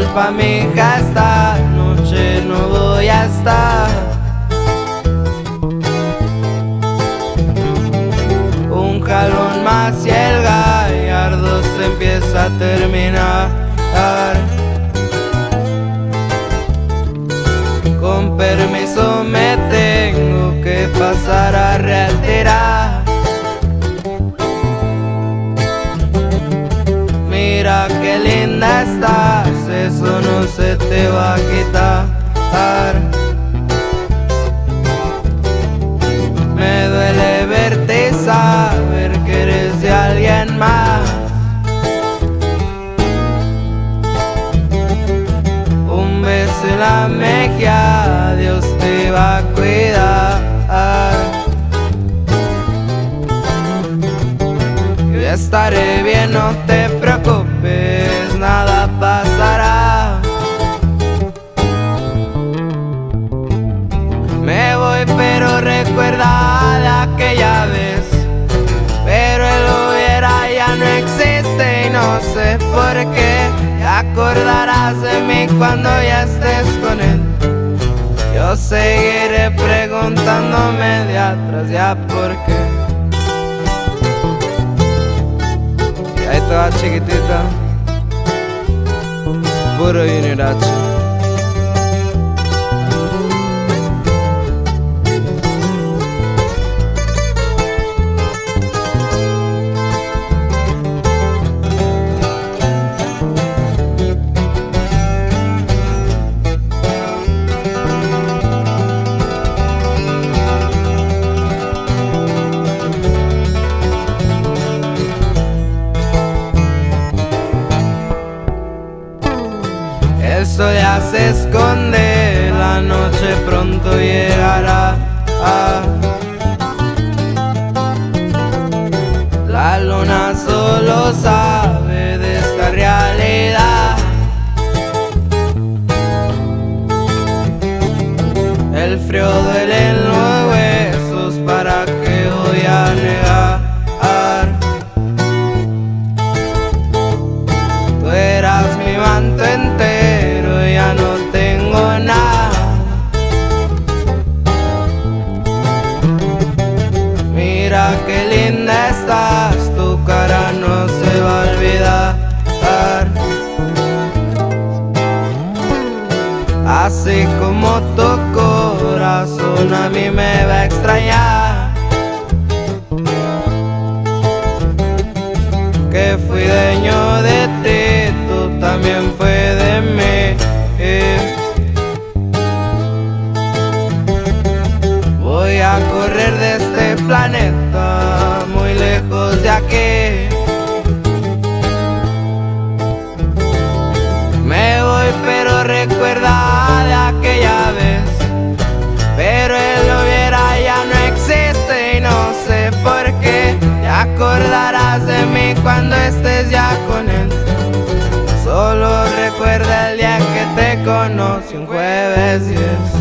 disculpa mija, esta noche no voy a estar. Un jalón más y el gallardo se empieza a terminar. Con permiso me tengo que pasar a retirar. Mira qué linda estás, eso no se te va a quitar. Me duele verte y saber que eres de alguien más. Un beso en la mejilla, Dios te va a cuidar. Yo estaré bien, no te preocupes, nada pasará. Me voy pero recuerda de aquella vez, pero el hubiera ya no existe y no sé por qué. Te acordarás de mí cuando ya estés con él. Yo seguiré preguntándome de atrás ya por qué. Y ahí te va chiquitita, puro Junior H. El sol ya se esconde, la noche pronto llegará. La luna solo sabe de esta realidad. El frío duele en los huesos, ¿para qué voy a negar? Tú eras mi manto entero, ya no tengo nada. Mira qué linda estás, tu cara no se va a olvidar. Así como tu corazón a mí me va a extrañar. Que fui dueño de ti, tú también fue de mí. Voy a correr de este planeta, muy lejos de aquí. Me voy pero recuerda de aquella vez, pero el hubiera ya no existe y no sé por qué. Te acordarás de mí cuando estés ya con él. Solo recuerda el día que te conocí, un jueves 10.